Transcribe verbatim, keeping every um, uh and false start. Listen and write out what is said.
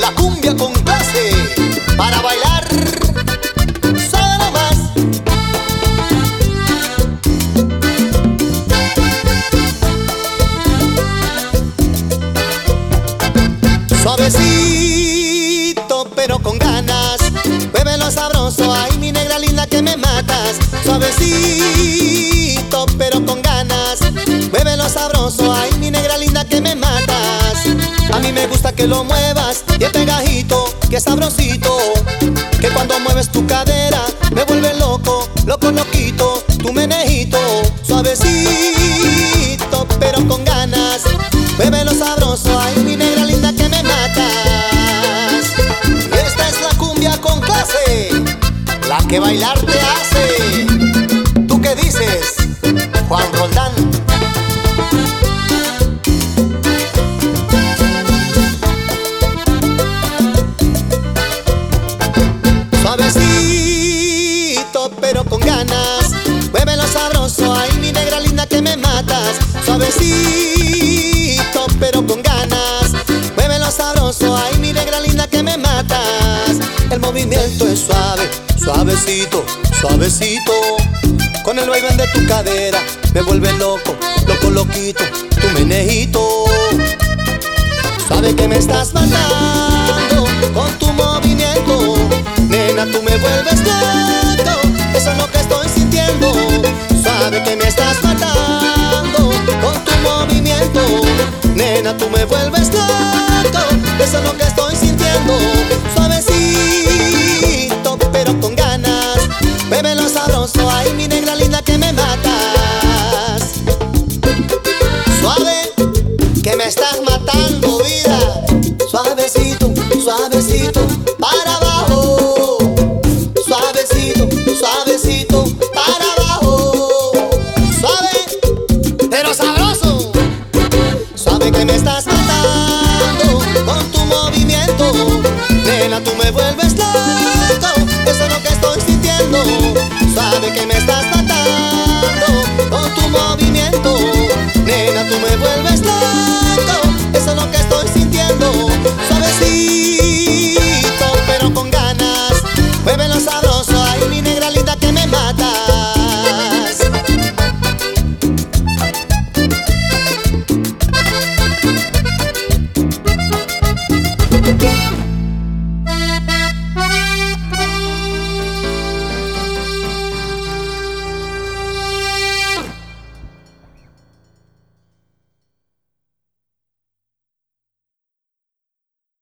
la cumbia con clase, para bailar solo más. Suavecito pero con ganas, muévelo sabroso, ay mi negra linda que me matas. Suavecito pero con ganas, muévelo sabroso, ay mi negra linda que me matas. A mí me gusta que lo muevas bien pegajito, que sabrosito, que cuando mueves tu cadera me vuelve loco, loco loquito, tu menejito. Suavecito pero con ganas, muévelo sabroso, ay mi negra linda que me matas. Y esta es la cumbia con clase, la que bailar te hace. ¿Tú qué dices, Juan Roldán? Suavecito pero con ganas, muévelo sabroso, ay mi negra linda que me matas. Suavecito pero con ganas, muévelo sabroso, ay mi negra linda que me matas. El movimiento es suave, suavecito, suavecito, con el vaivén de tu cadera me vuelve loco, loco loquito, tu menejito. Sabe que me estás matando con tu movimiento, nena, tú me vuelves